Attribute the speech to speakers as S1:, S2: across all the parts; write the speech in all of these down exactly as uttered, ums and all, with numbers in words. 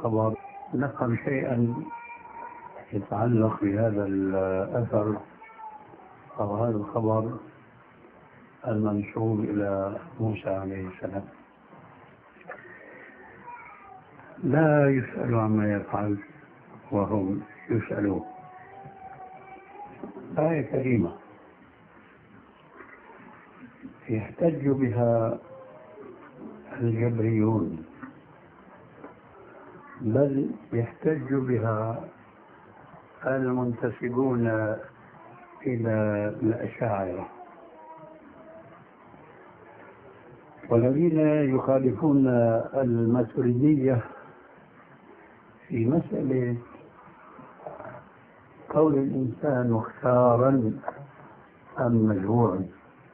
S1: الخبر نفهم شيئا يتعلق بهذا الأثر أو هذا الخبر المنسوب إلى موسى عليه السلام. لا يسأل عما يفعل وهم يسألون. آية كريمة يحتج بها الجبريون، بل يحتج بها المنتسبون إلى الأشاعرة والذين يخالفون الماتريدية في مسألة كون الإنسان مختارا أم مجبورا.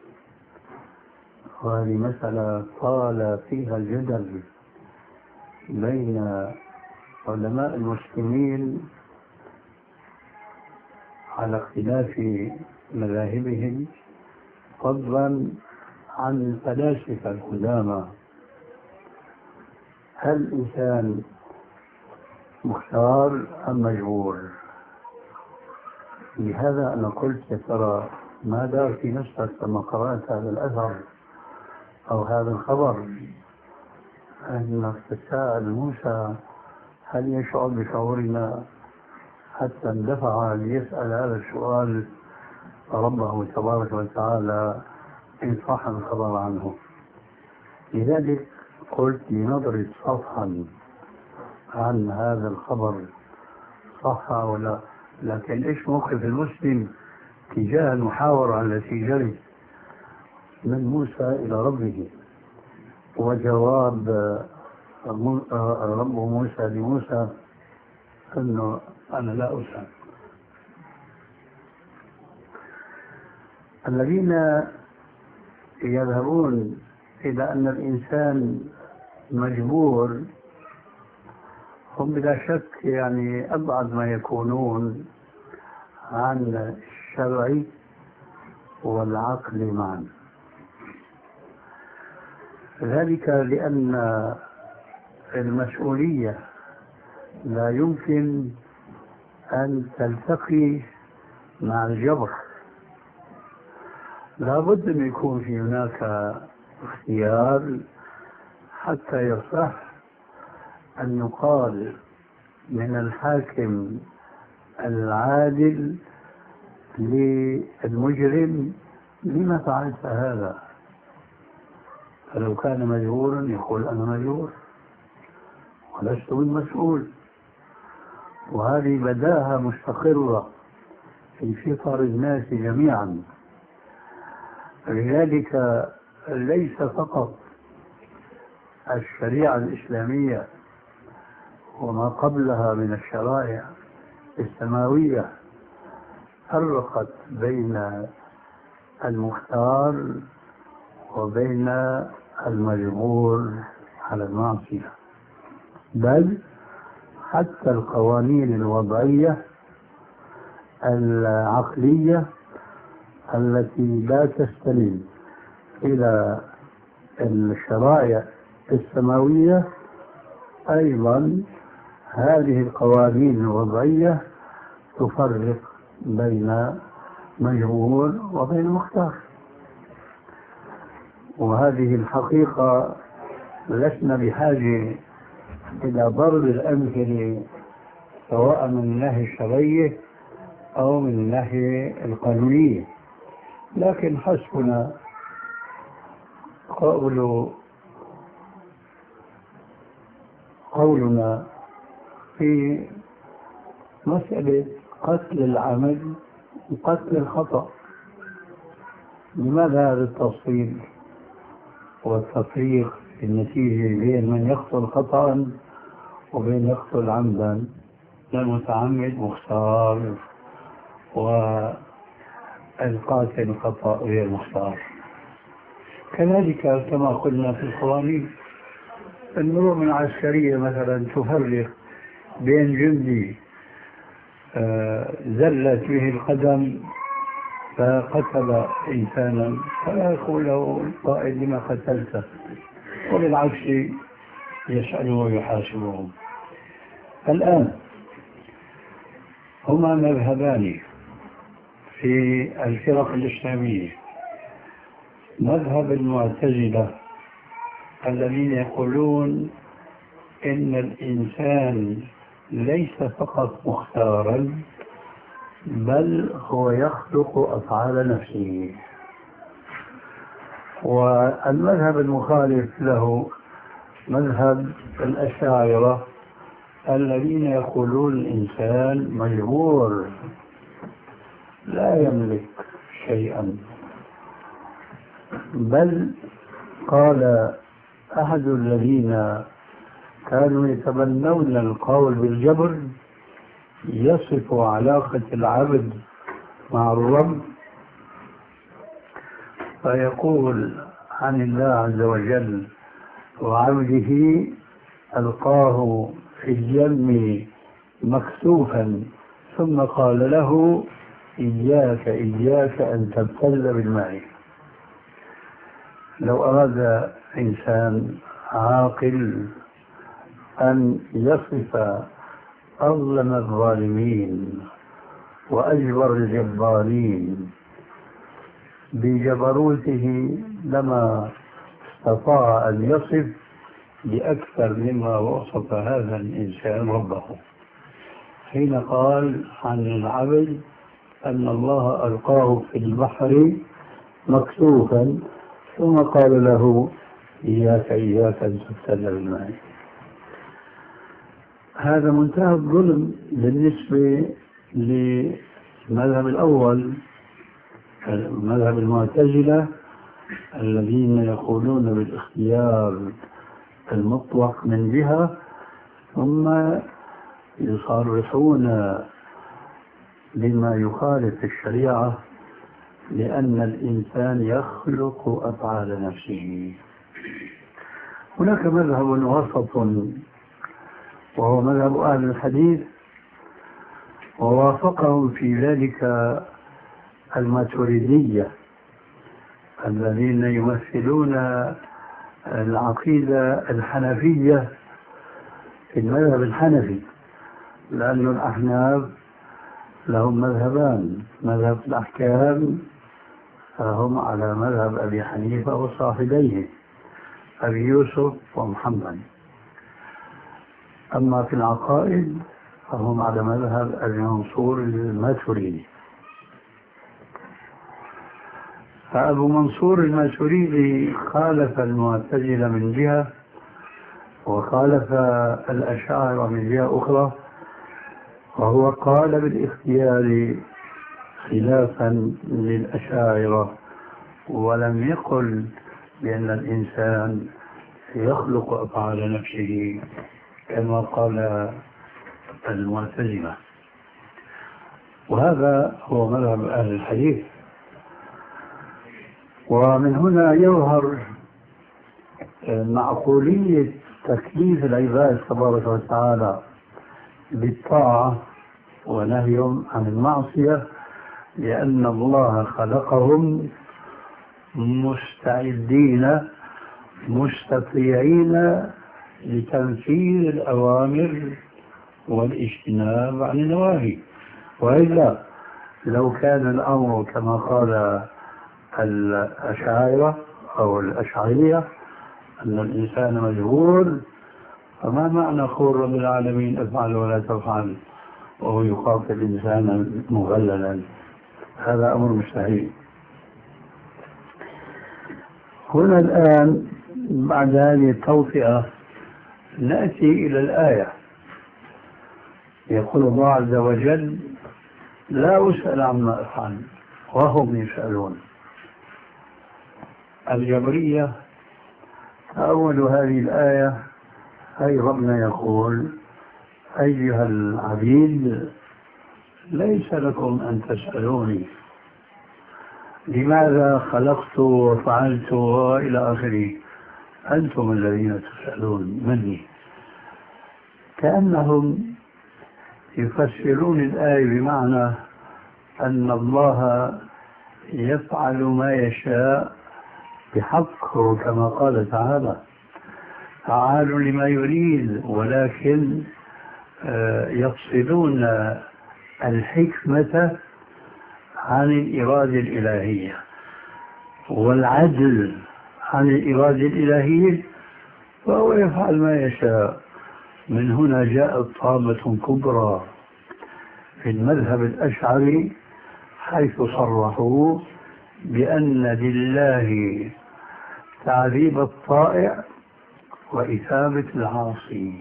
S1: وهذه مسألة طال فيها الجدل بين علماء المسلمين على اختلاف مذاهبهم، فضلا عن الفلاسفة القدامى. هل الإنسان مختار أم مجبور؟ لهذا أنا قلت يا ترى ما دار في نفسك لما قرأت هذا الأثر أو هذا الخبر أنك تساءل موسى هل يشعر بشعورنا حتى اندفع ليسأل هذا السؤال ربه تبارك وتعالى إن صح الخبر عنه. لذلك قلت لنضرب صفحا عن هذا الخبر صح أو لا، لكن إيش موقف المسلم تجاه المحاورة التي جرت من موسى إلى ربه وجواب رب موسى لموسى أنه أنا لا أسأل. الذين يذهبون إلى أن الإنسان مجبور هم بلا شك يعني أبعد ما يكونون عن الشرع والعقل معا، ذلك لأن المسؤولية لا يمكن أن تلتقي مع الجبر. لا بد أن يكون في هناك اختيار حتى يصح أن يقال من الحاكم العادل للمجرم لما فعلت هذا. فلو كان مجبورا يقول أنا مجبور ولست بالمسؤول. وهذه بداهة مستقرة في فطر الناس جميعا. لذلك ليس فقط الشريعة الإسلامية وما قبلها من الشرائع السماوية فرقت بين المختار وبين المجبور على المعصية، بل حتى القوانين الوضعية العقلية التي لا تستند إلى الشرائع السماوية أيضا هذه القوانين الوضعية تفرق بين مجبور وبين مختار. وهذه الحقيقة لسنا بحاجة إلى ضرب الأمثلة سواء من الناحية الشرعية أو من الناحية القانونية، لكن حسبنا قول قولنا في مسألة قتل العمد وقتل الخطأ. لماذا هذا التفصيل والتفريق في النتيجة بين من يقتل خطأ وبين يقتل عمدا؟ المتعمد مختار والقاتل خطأ غير مختار. كذلك كما قلنا في القوانين المرور من عسكرية مثلا تفرق بين جندي زلت به القدم فقتل إنسانا فلا يقول له القائد لما قتلته، وبالعكس يسأله ويحاسبهم. الآن هما مذهبان في الفرق الإسلامية: مذهب المعتزلة الذين يقولون إن الإنسان ليس فقط مختارا بل هو يخلق أفعال نفسه، والمذهب المخالف له مذهب الأشاعرة الذين يقولون الإنسان مجبور لا يملك شيئا. بل قال أحد الذين كانوا يتبنون القول بالجبر يصف علاقة العبد مع الرب فيقول عن الله عز وجل: وعبده ألقاه في اليم مكسوفا ثم قال له: إياك إياك أن تبتل بالماء. لو أراد إنسان عاقل أن يصف أظلم الظالمين وأجبر الجبارين بجبروته لما استطاع أن يصف بأكثر مما وصف هذا الإنسان ربه حين قال عن العبد أن الله ألقاه في البحر مكسوفا ثم قال له: إياك إياك أن تبتل بالماء. هذا منتهى الظلم بالنسبة للمذهب الأول، مذهب المعتزلة الذين يقولون بالاختيار المطلق من جهة ثم يصرحون بما يخالف الشريعة لأن الإنسان يخلق أفعال نفسه. هناك مذهب وسط وهو مذهب أهل الحديث، ووافقهم في ذلك الماتريدية الذين يمثلون العقيدة الحنفية في المذهب الحنفي، لأن الأحناف لهم مذهبان: مذهب الأحكام فهم على مذهب أبي حنيفة وصاحبيه أبي يوسف ومحمد، أما في العقائد فهم على مذهب أبي منصور الماتريدي. فأبو منصور الماتريدي خالف المعتزلة من جهة وخالف الأشاعرة من جهة أخرى، وهو قال بالاختيار خلافا للأشاعرة ولم يقل بأن الإنسان يخلق أفعال نفسه كما قال المعتزلة. وهذا هو مذهب أهل الحديث. ومن هنا يظهر معقولية تكليف العباد تبارك وتعالى بالطاعة ونهيهم عن المعصية، لأن الله خلقهم مستعدين مستطيعين لتنفيذ الأوامر والاجتناب عن النواهي. وإلا لو كان الأمر كما قال الأشاعرة أو الأشعرية أن الإنسان مجبور، فما معنى قول رب العالمين افعل ولا تفعل وهو يخاطب إنسانا مغللا؟ هذا أمر مستحيل. هنا الآن بعد هذه التوطئة نأتي إلى الآية. يقول الله عز وجل: لا أسأل عما أفعل وهم يسألون. الجبرية أول هذه الآية أي ربنا يقول: أيها العبيد ليس لكم أن تسألوني لماذا خلقت وفعلت وإلى آخره، أنتم الذين تسألون مني. كأنهم يفسرون الآية بمعنى أن الله يفعل ما يشاء بحق، كما قال تعالى: فعال لما يريد ولكن يفصلون الحكمة عن الإرادة الإلهية والعدل عن الإرادة الإلهية، فهو يفعل ما يشاء. من هنا جاءت طامة كبرى في المذهب الأشعري حيث صرحوا بأن لله تعذيب الطائع وإثابة العاصي.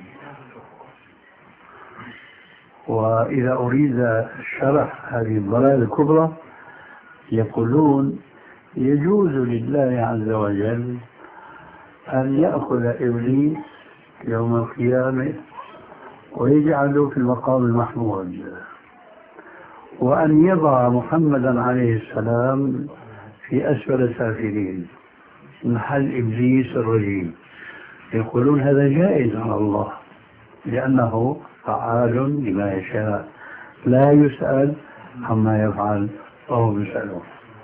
S1: وإذا أريد شرح هذه الضلالة الكبرى يقولون يجوز لله عز وجل أن يأخذ إبليس يوم القيامة ويجعله في المقام المحمود، وأن يضع محمدا عليه السلام في أسفل السافلين محل إبليس الرجيم. يقولون هذا جائز على الله لأنه فعال لما يشاء، لا يسأل عما يفعل وهم يسألون.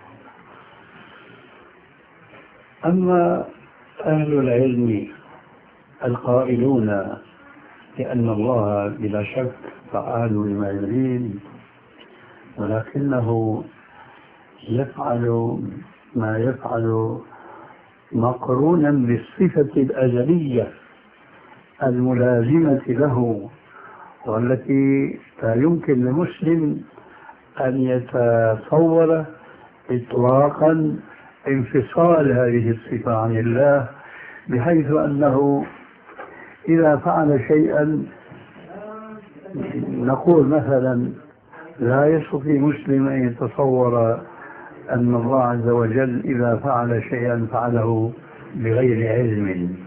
S1: أما أهل العلم القائلون لأن الله بلا شك فعال لما يريد، ولكنه يفعل ما يفعل مقرونا بالصفة الأزلية الملازمة له، والتي لا يمكن لمسلم أن يتصور إطلاقا انفصال هذه الصفة عن الله، بحيث أنه إذا فعل شيئا نقول مثلا لا يستطيع مسلم أن يتصور أن الله عز وجل إذا فعل شيئا فعله بغير علم،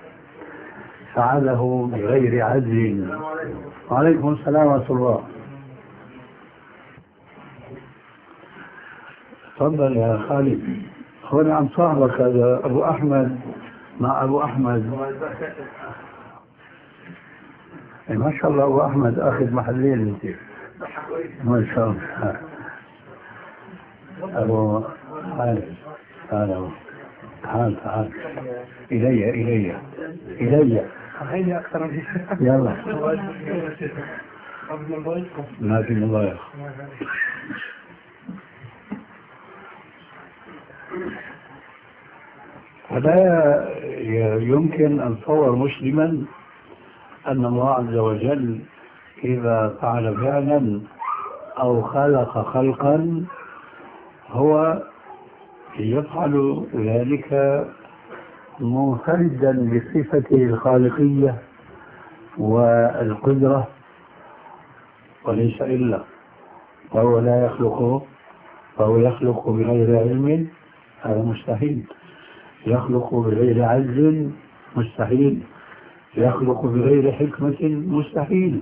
S1: فعله بغير عدل. وعليكم السلام ورحمة الله. تفضل يا خالد. هنا عم صاحبك هذا أبو أحمد مع أبو أحمد. ما شاء الله أبو أحمد أخذ محلين انت ما شاء الله. أبو تعال تعال تعال تعال إلي إلي إلي
S2: خليني أكثر من
S1: يلا ما في مضايق. فلا يمكن أن تصور مسلما أن الله عز وجل إذا فعل فعلا أو خلق خلقا هو يفعل ذلك منفردا بصفته الخالقية والقدرة وليس إلا، فهو لا يخلق، فهو يخلق بغير علم، هذا مستحيل. يخلق بغير عجز مستحيل. يخلق بغير حكمة مستحيل.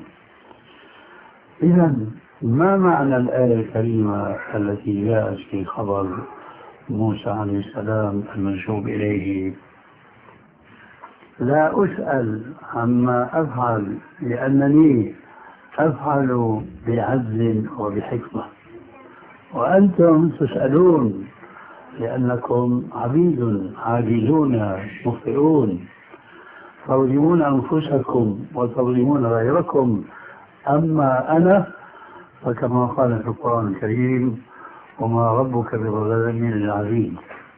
S1: إذن ما معنى الآية الكريمة التي جاءت في خبر موسى عليه السلام المنسوب إليه؟ لا أسأل عما أفعل لأنني أفعل بعدل وبحكمة، وأنتم تسألون لأنكم عبيد عاجزون مخطئون تظلمون أنفسكم وتظلمون غيركم. أما أنا فكما قال في القرآن الكريم وما ربك بظلام للعبيد،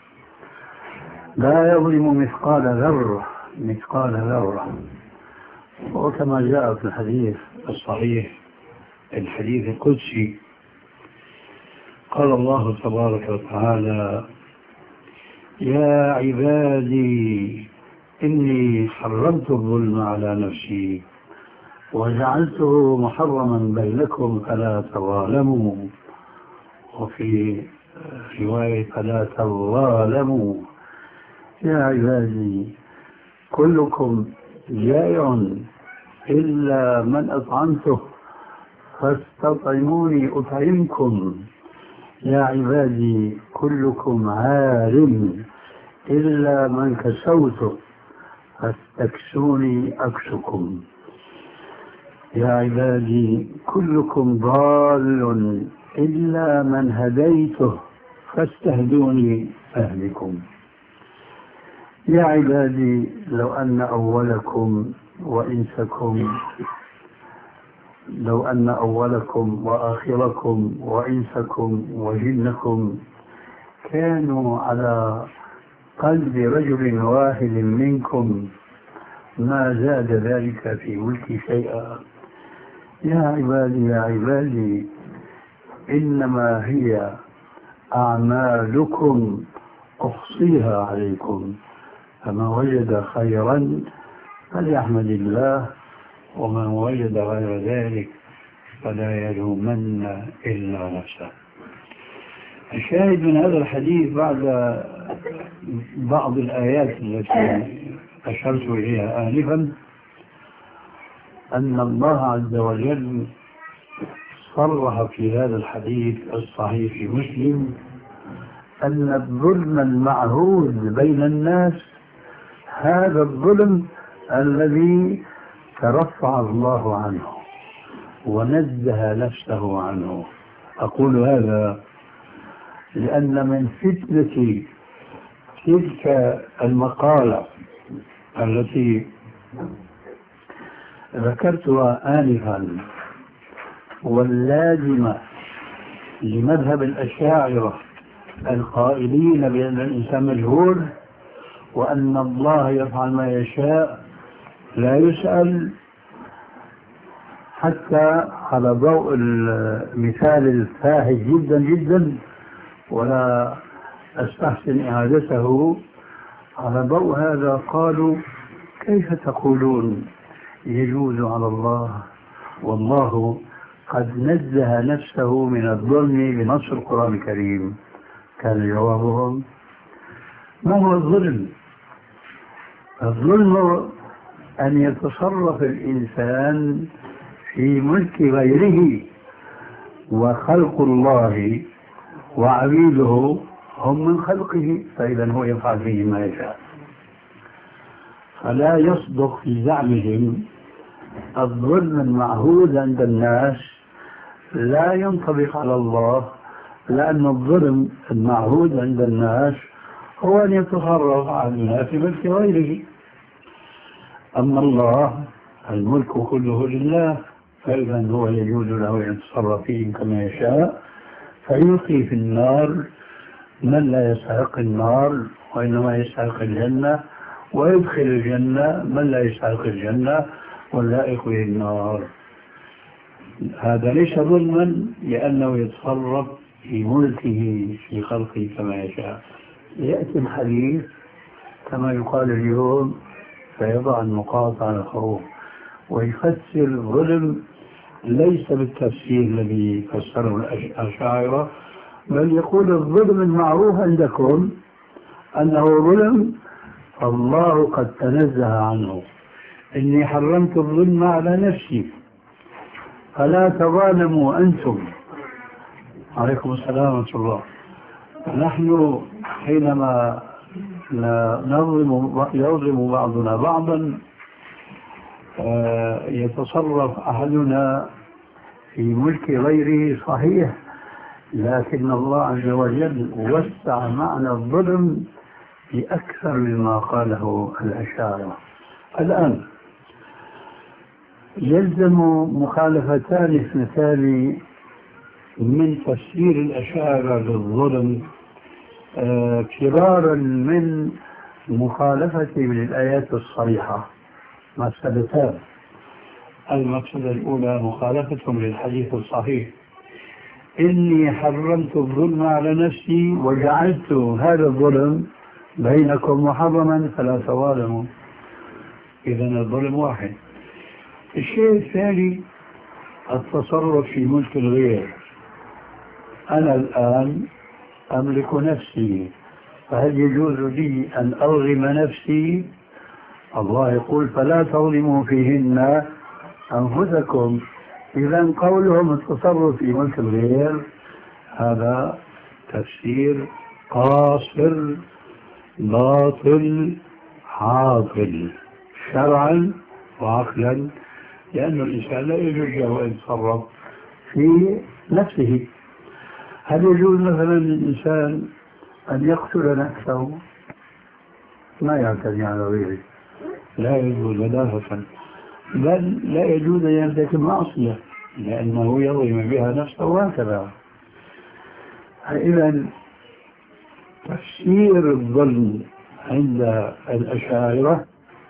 S1: لا يظلم مثقال ذرة مثقال ذرة. وكما جاء في الحديث الصحيح الحديث القدسي قال الله تبارك وتعالى يا عبادي إني حرمت الظلم على نفسي وجعلته محرما بينكم فلا تظالموا، وفي رواية فلا تظالموا. يا عبادي كلكم جائع إلا من أطعمته فاستطعموني أطعمكم. يا عبادي كلكم عار إلا من كسوته فاستكسوني أكسكم. يا عبادي كلكم ضال إلا من هديته فاستهدوني أهلكم. يا عبادي لو أن أولكم وإنسكم لو أن أولكم وآخركم وإنسكم وجنكم كانوا على قلب رجل واحد منكم ما زاد ذلك في ملكي شيئا. يا عبادي يا عبادي إنما هي أعمالكم أحصيها عليكم، فمن وجد خيرا فليحمد الله، ومن وجد غير ذلك فلا يلومن إلا نفسه. الشاهد من هذا الحديث بعد بعض الآيات التي أشرت إليها آنفا أن الله عز وجل صرح في هذا الحديث الصحيح في مسلم أن الظلم المعهود بين الناس هذا الظلم الذي ترفع الله عنه ونزه نفسه عنه. أقول هذا لأن من فتنة تلك المقالة التي ذكرتها آنفا واللازمة لمذهب الأشاعرة القائلين بأن الإنسان مجهول وأن الله يفعل ما يشاء لا يسأل، حتى على ضوء المثال الفاحش جدا جدا ولا أستحسن إعادته، على ضوء هذا قالوا كيف تقولون يجوز على الله والله قد نزه نفسه من الظلم بنص القرآن الكريم؟ كان جوابهم ما هو الظلم؟ الظلم أن يتصرف الإنسان في ملك غيره، وخلق الله وعبيده هم من خلقه، فإذا هو يفعل فيه ما يشاء. فلا يصدق في زعمهم الظلم المعهود عند الناس لا ينطبق على الله، لأن الظلم المعهود عند الناس هو أن يتصرف على الناس في ملك غيره. أما الله الملك كله لله، فإذا هو يجوز له أن يتصرف فيه كما يشاء، فيلقي في النار من لا يستحق النار وإنما يستحق الجنة، ويدخل الجنة من لا يستحق الجنة واللائق به النار. هذا ليس ظلما لأنه يتصرف في ملكه في خلقه كما يشاء. يأتي الحديث كما يقال اليوم فيضع النقاط على الحروف ويفسر الظلم ليس بالتفسير الذي فسره الأشاعرة، بل يقول الظلم المعروف عندكم أنه ظلم الله قد تنزه عنه. إني حرمت الظلم على نفسي فلا تظالموا أنتم. عليكم السلام ورحمة الله. نحن حينما نظلم يظلم بعضنا بعضا يتصرف أحدنا في ملك غيره صحيح، لكن الله عز وجل وسع معنى الظلم بأكثر مما قاله الأشاعرة. الآن يلزم مخالفتان اثنتان من تفسير الأشاعرة للظلم فرارا من مخالفة للآيات الصريحة. مسألتان: المسألة الأولى مخالفتهم للحديث الصحيح إني حرمت الظلم على نفسي وجعلت هذا الظلم بينكم محرما فلا تظالموا، إذن الظلم واحد. الشيء الثاني التصرف في ملك الغير. أنا الآن أملك نفسي، فهل يجوز لي أن أرغم نفسي؟ الله يقول فلا تظلموا فيهن أنفسكم. إذن قولهم التصرف في ملك الغير هذا تفسير قاصر باطل عاطل شرعا وعقلا، لأن الإنسان لا يجوز له أن يتصرف في نفسه. هل يجوز مثلا للإنسان أن يقتل نفسه؟ ما يعتدي على غيره، لا يجوز بداهة، بل لا يجوز أن يرتكب معصية لأنه يظلم بها نفسه وهكذا. إذا تفسير الظلم عند الأشاعرة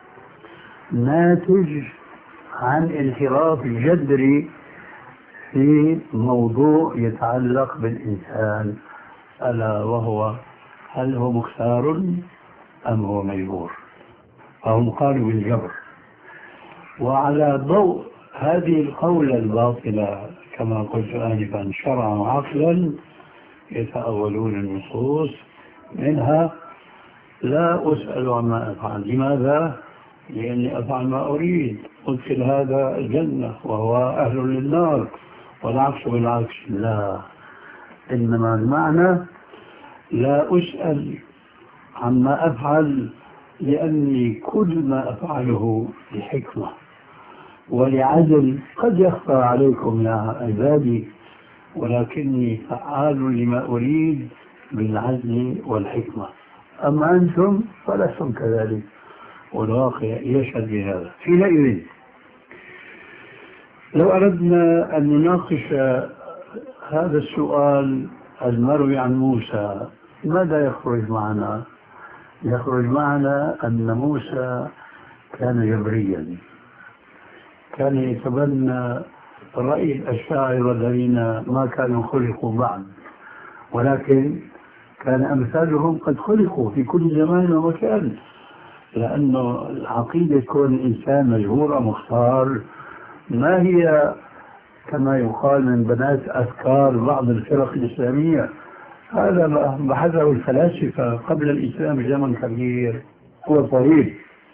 S1: ناتج عن انحراف جذري في موضوع يتعلق بالإنسان، ألا وهو هل هو مختار أم هو مجبور؟ فهم قالوا بالجبر. وعلى ضوء هذه القولة الباطلة كما قلت آنفا شرعا وعقلا يتأولون النصوص، منها لا أسأل عما أفعل. لماذا؟ لأني أفعل ما أريد، أدخل هذا الجنة وهو أهل للنار، والعكس بالعكس. لا، إنما المعنى لا أسأل عما أفعل لأني كل ما أفعله لحكمة ولعدل قد يخفى عليكم يا عبادي، ولكني فعال لما أريد بالعدل والحكمة. أما أنتم فلستم كذلك، والواقع يشهد بهذا. حينئذ لو أردنا أن نناقش هذا السؤال المروي عن موسى، ماذا يخرج معنا؟ يخرج معنا أن موسى كان جبريا، كان يتبنى رأي الأشاعرة الذين ما كانوا خلقوا بعد، ولكن كان أمثالهم قد خلقوا في كل زمان ومكان، لأنه العقيدة كون الإنسان مجبور مختار ما هي كما يقال من بنات أفكار بعض الفرق الإسلامية. هذا بحثه الفلاسفة قبل الإسلام بزمن كبير هو طويل.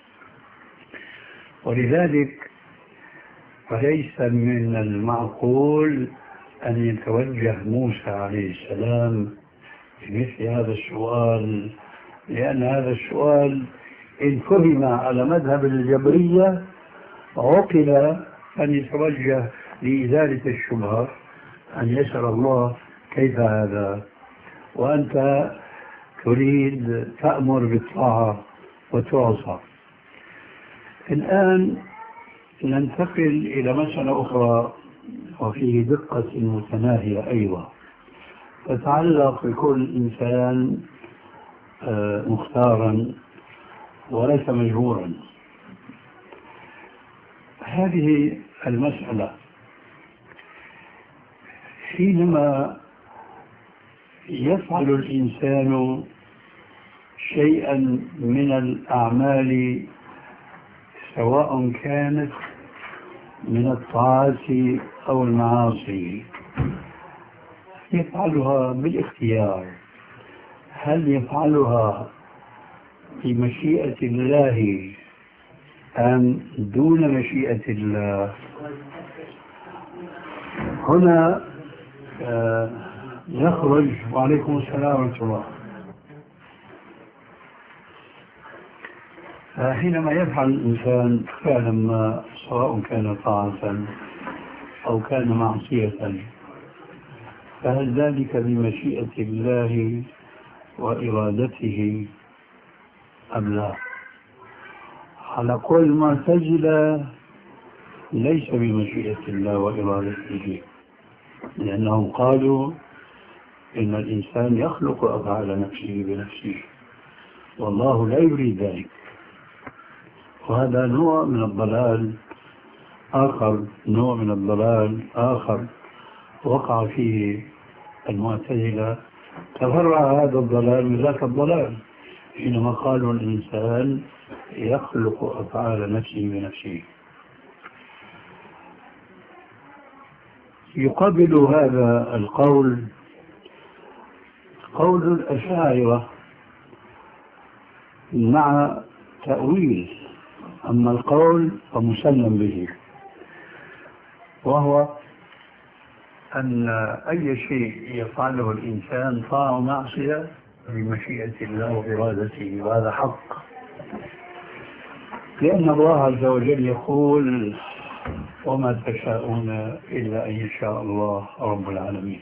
S1: ولذلك فليس من المعقول أن يتوجه موسى عليه السلام بمثل هذا السؤال، لأن هذا السؤال إن فهم على مذهب الجبرية عقل أن يتوجه لإزالة الشبهة، أن يسأل الله كيف هذا وأنت تريد تأمر بالطاعة وتعصى. الآن ننتقل إلى مسألة أخرى وفيه دقة متناهية أيضا تتعلق بكل إنسان مختارا وليس مجبورا. هذه المسألة حينما يفعل الإنسان شيئا من الأعمال سواء كانت من الطاعات أو المعاصي يفعلها بالاختيار، هل يفعلها بمشيئة الله أم دون مشيئة الله؟ هنا آه يخرج. وعليكم السلام ورحمة الله. حينما يفعل الإنسان فعلا ما سواء كان طاعة أو كان معصية، فهل ذلك بمشيئة الله وإرادته أم لا؟ على كل معتزلة ليس بمشيئة الله وإرادته، لأنهم قالوا إن الإنسان يخلق أفعال نفسه بنفسه والله لا يريد ذلك. وهذا نوع من الضلال آخر نوع من الضلال آخر وقع فيه المعتزلة. تفرع هذا الضلال من ذاك الضلال حينما قالوا الإنسان يخلق أفعال نفسه بنفسه. يقابل هذا القول قول الأشاعرة مع تأويل، أما القول فمسلم به، وهو أن أي شيء يفعله الإنسان طاعة ومعصية بمشيئة الله وإرادته، وهذا حق، لأن الله عز وجل يقول وما تشاءون إلا أن يشاء الله رب العالمين.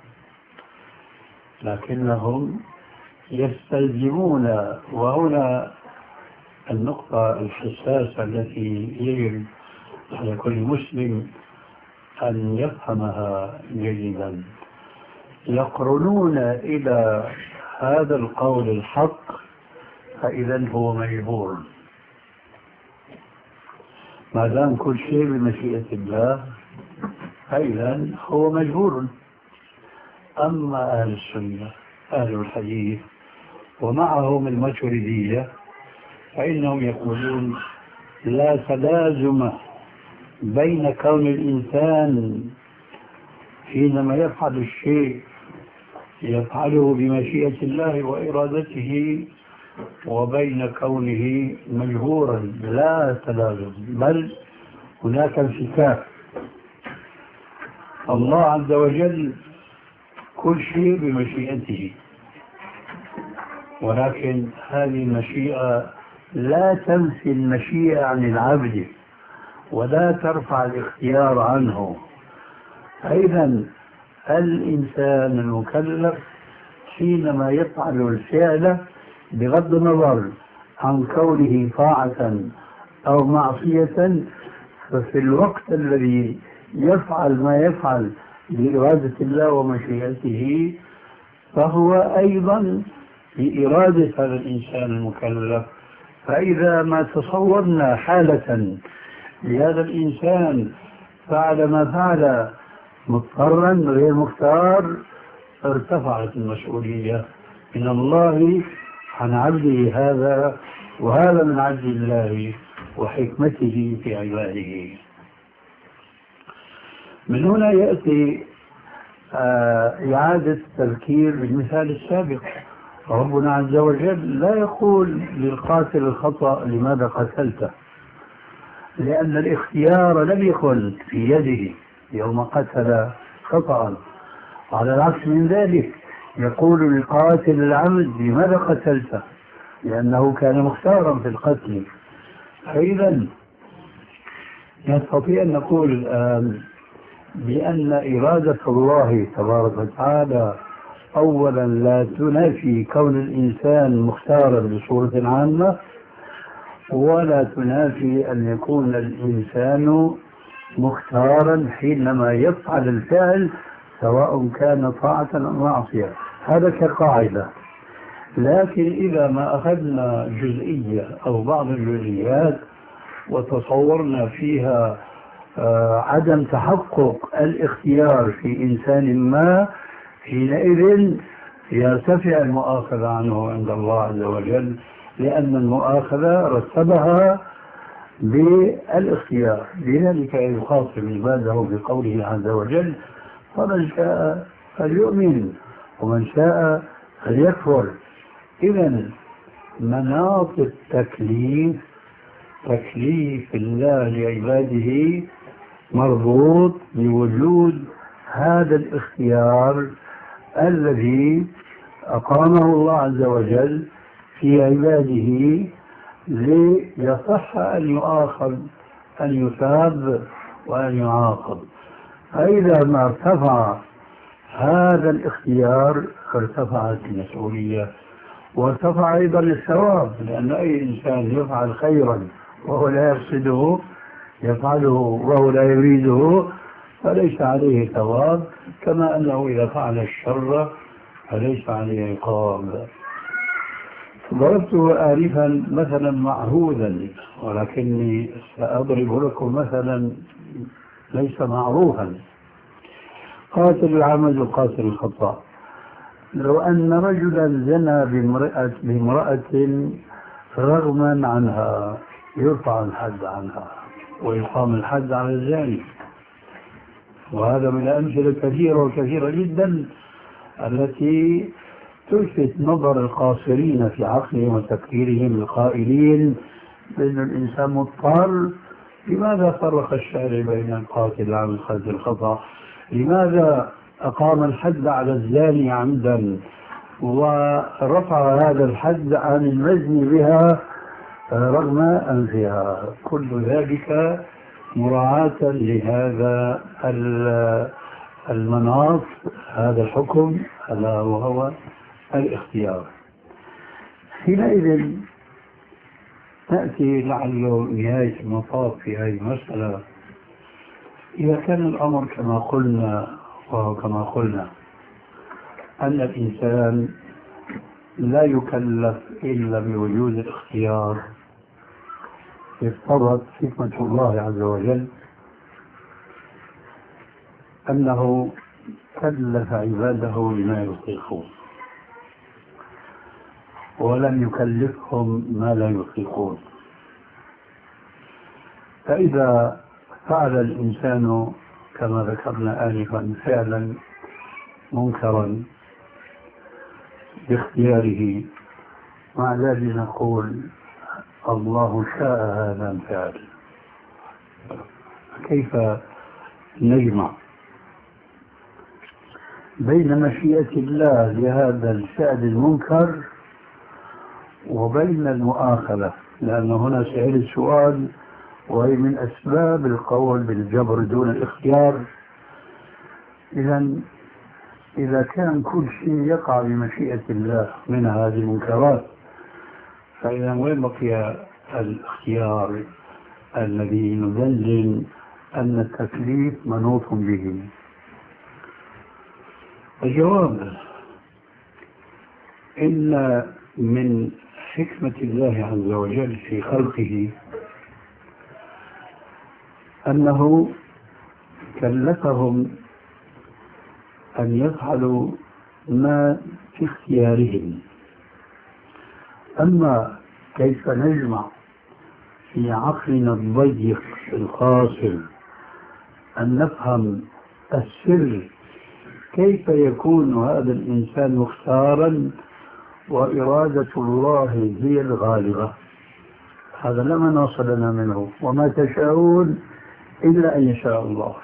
S1: لكنهم يستلزمون، وهنا النقطة الحساسة التي يجب على كل مسلم أن يفهمها جيدا. يقرنون إلى هذا القول الحق فإذا هو مجبور، ما دام كل شيء بمشيئة الله فإذا هو مجبور. أما أهل السنة أهل الحديث ومعهم الماتريدية فإنهم يقولون لا تلازم بين كون الإنسان حينما يفعل الشيء يفعله بمشيئة الله وإرادته وبين كونه مجبورا، لا تلازم، بل هناك انفكاك. الله عز وجل كل شيء بمشيئته، ولكن هذه المشيئة لا تنفي المشيئة عن العبد ولا ترفع الاختيار عنه. أيضا الإنسان المكلف حينما يفعل الفعل بغض النظر عن كونه طاعة أو معصية، ففي الوقت الذي يفعل ما يفعل بإرادة الله ومشيئته فهو أيضا بإرادة هذا الإنسان المكلف. فإذا ما تصورنا حالة لهذا الإنسان فعل ما فعل مضطرا غير مختار ارتفعت المسؤولية من الله عن عبده هذا، وهذا من عدل الله وحكمته في عباده. من هنا يأتي إعادة التذكير بالمثال السابق. ربنا عز وجل لا يقول للقاتل الخطأ لماذا قتلته، لأن الاختيار لم يكن في يده يوم قتل خطأ. على العكس من ذلك يقول للقاتل العمد لماذا قتلته، لأنه كان مختارا في القتل. فإذا نستطيع أن نقول الآن بأن إرادة الله تبارك وتعالى أولا لا تنافي كون الإنسان مختارا بصورة عامة، ولا تنافي أن يكون الإنسان مختارا حينما يفعل الفعل سواء كان طاعة أو معصية. هذا كقاعدة. لكن إذا ما أخذنا جزئية أو بعض الجزئيات وتصورنا فيها عدم تحقق الاختيار في إنسان ما، حينئذ يرتفع المؤاخذة عنه عند الله عز وجل، لأن المؤاخذة رتبها بالاختيار. لذلك يخاطب عباده بقوله عز وجل فمن شاء فليؤمن ومن شاء فليكفر. إذن مناط التكليف تكليف الله لعباده مربوط بوجود هذا الاختيار الذي أقامه الله عز وجل في عباده ليصح أن يؤاخذ أن يثاب وأن يعاقب. فإذا ما ارتفع هذا الاختيار ارتفعت المسؤولية وارتفع أيضا الثواب، لأن أي إنسان يفعل خيرا وهو لا يقصده يفعله وهو لا يريده فليس عليه ثواب، كما أنه إذا فعل الشر فليس عليه عقاب. ضربته آلفا مثلا معهودا، ولكني سأضرب لكم مثلا ليس معروفا. قاتل العمد وقاتل الخطأ. لو أن رجلا زنى بامرأة, بامرأة رغما عنها يرفع الحد عنها ويقام الحد على الزاني. وهذا من الأمثلة كثيرة وكثيرة جدا التي تلفت نظر القاصرين في عقلهم وتفكيرهم القائلين بأن الإنسان مضطر. لماذا فرق الشارع بين القاتل العمد والقاتل الخطأ؟ لماذا أقام الحد على الزاني عمدا ورفع هذا الحد عن المزني بها رغم أنفها؟ كل ذلك مراعاة لهذا المناط، هذا الحكم ألا وهو الاختيار. حينئذ تأتي لعل نهاية المطاف في هذه المسألة إذا كان الأمر كما قلنا وهو كما قلنا أن الإنسان لا يكلف إلا بوجود الاختيار، اقتضت حكمة الله عز وجل أنه كلف عباده بما يطيقون ولم يكلفهم ما لا يطيقون. فإذا فعل الإنسان كما ذكرنا آنفا فعلا منكرا باختياره، مع ذلك نقول الله شاء هذا الفعل، كيف نجمع بين مشيئة الله لهذا الفعل المنكر وبين المؤاخذة؟ لأن هنا سئل السؤال، وهي من أسباب القول بالجبر دون الاختيار. إذا إذا كان كل شيء يقع بمشيئة الله من هذه المنكرات، فإذا وين بقي الاختيار الذي يدلل أن التكليف منوط به؟ الجواب إن من حكمة الله عز وجل في خلقه أنه كلفهم أن يفعلوا ما في اختيارهم. أما كيف نجمع في عقلنا الضيق القاصر أن نفهم السر، كيف يكون هذا الإنسان مختارا وإرادة الله هي الغالبة؟ هذا لا مناص لنا منه، وما تشاءون إلا أن يشاء الله.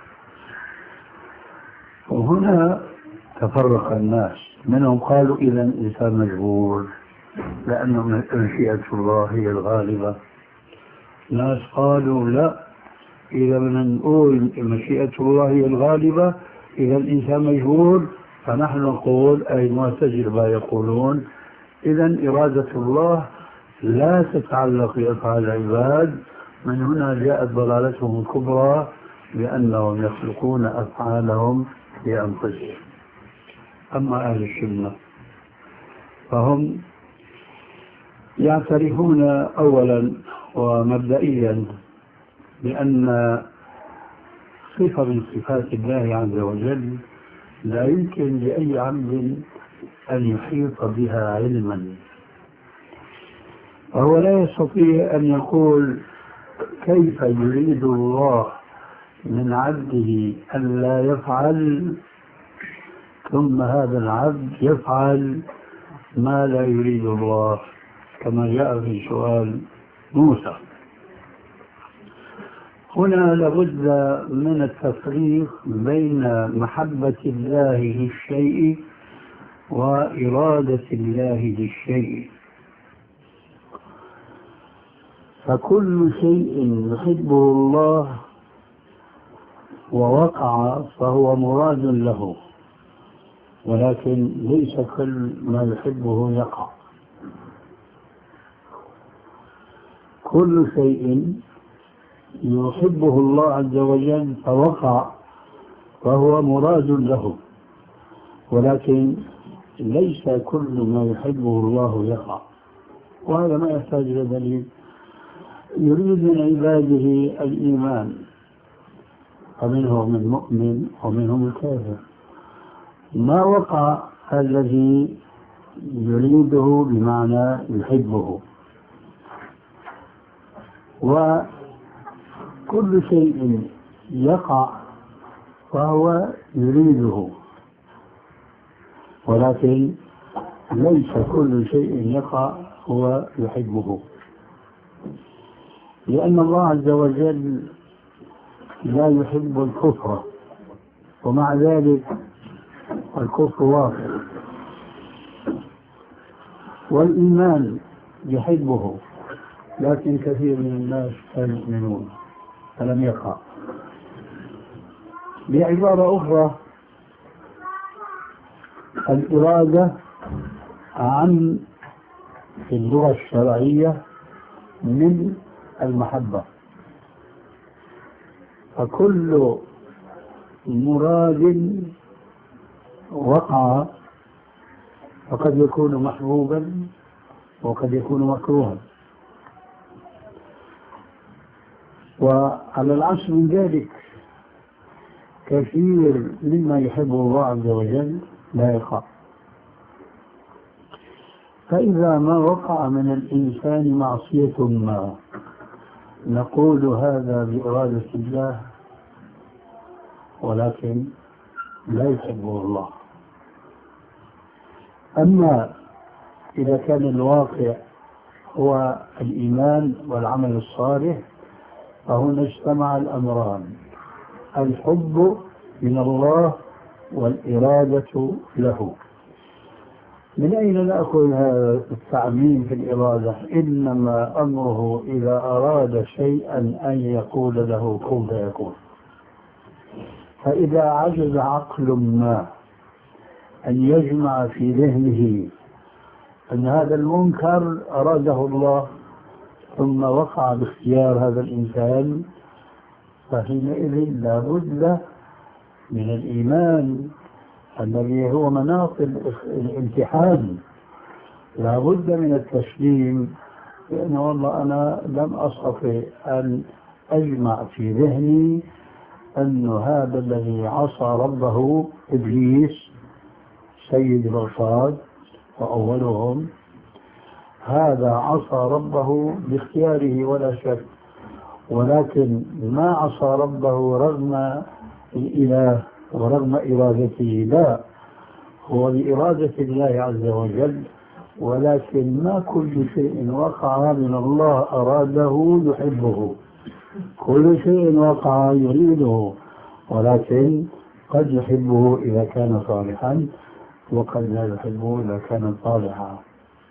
S1: وهنا تفرق الناس، منهم قالوا إذا الإنسان مجبور لأن مشيئة الله هي الغالبة. ناس قالوا لا، إذا بدنا نقول مشيئة الله هي الغالبة إذا الإنسان مجبور، فنحن نقول أي المعتزلة يقولون إذا إرادة الله لا تتعلق بأفعال العباد. من هنا جاءت ضلالتهم الكبرى بأنهم يخلقون أفعالهم لأنفسهم. أما أهل السنة فهم يعترفون أولا ومبدئيا بأن صفة من صفات الله عز وجل لا يمكن لأي عبد أن يحيط بها علما، وهو لا يستطيع أن يقول كيف يريد الله من عبده أن لا يفعل ثم هذا العبد يفعل ما لا يريد الله، كما جاء في سؤال موسى. هنا لابد من التفريق بين محبة الله للشيء وإرادة الله للشيء. فكل شيء يحبه الله ووقع فهو مراد له، ولكن ليس كل ما يحبه يقع. كل شيء يحبه الله عز وجل فوقع فهو مراد له، ولكن ليس كل ما يحبه الله يقع. وهذا ما يحتاج إلى دليل. يريد من عباده الإيمان، فمنهم المؤمن ومنهم الكافر. ما وقع الذي يريده بمعنى يحبه، وكل شيء يقع فهو يريده، ولكن ليس كل شيء يقع هو يحبه. لأن الله عز وجل لا يحب الكفر، ومع ذلك الكفر واقع، والإيمان يحبه، لكن كثير من الناس لا يؤمنون فلم يقع. بعبارة أخرى، الإرادة عن في اللغة الشرعية من المحبة، فكل مراد وقع فقد يكون محبوبا وقد يكون مكروها. وعلى العكس من ذلك كثير مما يحبه الله عز وجل لا يقع. فإذا ما وقع من الإنسان معصية ما نقول هذا بإرادة الله ولكن لا يحبه الله. أما إذا كان الواقع هو الإيمان والعمل الصالح فهنا اجتمع الأمران، الحب من الله والإرادة له. من أين نأخذ هذا التعميم في الإرادة؟ إنما أمره إذا أراد شيئا أن يقول له كن فيكون. فإذا عجز عقل ما أن يجمع في ذهنه أن هذا المنكر أراده الله ثم وقع باختيار هذا الإنسان فحينئذ لا بد من الإيمان الذي هو مناط الامتحان، لا بد من التسليم، لأن والله أنا لم أستطع أن أجمع في ذهني أن هذا الذي عصى ربه إبليس سيد الرشاد وأولهم هذا عصى ربه باختياره ولا شك، ولكن ما عصى ربه رغم الإله ورغم إرادته، لا، هو بإرادة الله عز وجل، ولكن ما كل شيء وقع من الله أراده يحبه، كل شيء وقع يريده، ولكن قد يحبه إذا كان صالحا وقد لا يحبه إذا كان صالحا.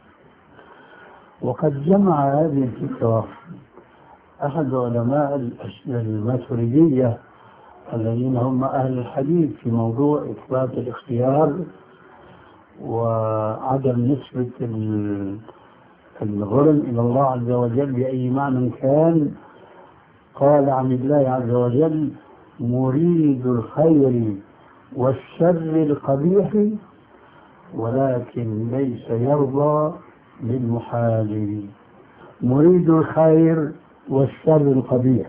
S1: وقد جمع هذه الفكرة أحد علماء الماتريدية الذين هم أهل الحديث في موضوع إثبات الاختيار وعدم نسبة الظلم إلى الله عز وجل بأي معنى كان. قال عن الله عز وجل مريد الخير والشر القبيح ولكن ليس يرضى بالمحال. مريد الخير والشر القبيح،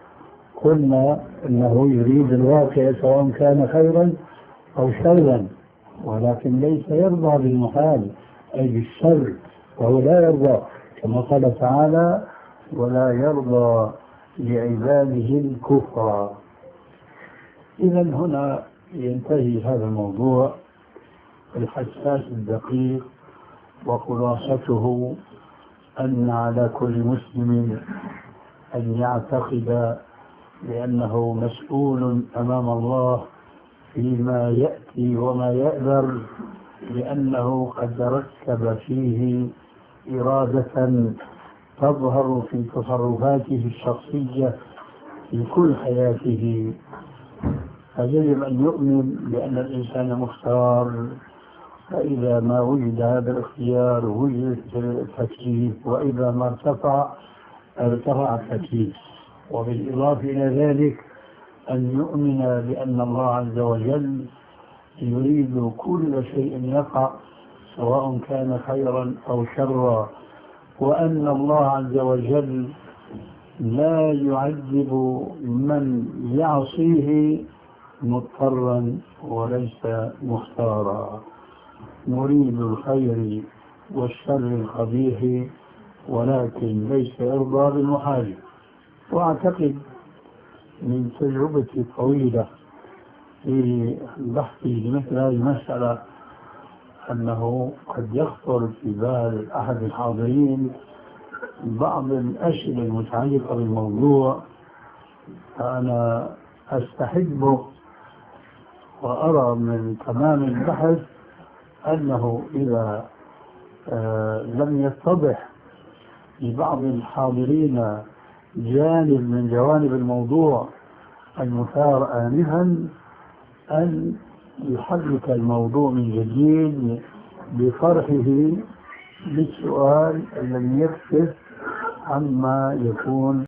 S1: قلنا انه يريد الواقع سواء كان خيرا او شرا، ولكن ليس يرضى بالمحال اي بالشر، وهو لا يرضى كما قال تعالى ولا يرضى لعباده الكفر. اذا هنا ينتهي هذا الموضوع الحساس الدقيق، وخلاصته أن على كل مسلم أن يعتقد بأنه مسؤول أمام الله فيما يأتي وما يأذر، لأنه قد ركب فيه إرادة تظهر في تصرفاته الشخصية في كل حياته. فيجب أن يؤمن بأن الإنسان مختار، فإذا ما وجد هذا الاختيار وجد التكليف، وإذا ما ارتفع ارتفع التكليف. وبالإضافة إلى ذلك أن يؤمن بأن الله عز وجل يريد كل شيء يقع سواء كان خيرا أو شرا، وأن الله عز وجل لا يعذب من يعصيه مضطرا وليس مختارا. مريد الخير والشر القبيح ولكن ليس يرضى بالمحال. واعتقد من تجربتي الطويلة في بحثي لمثل هذه المسألة أنه قد يخطر في بال أحد الحاضرين بعض الأسئلة المتعلقة بالموضوع، فأنا أستحب وأرى من تمام البحث أنه إذا آه لم يتضح لبعض الحاضرين جانب من جوانب الموضوع المثار آنفا أن يحرك الموضوع من جديد بطرحه للسؤال الذي يكشف عما يكون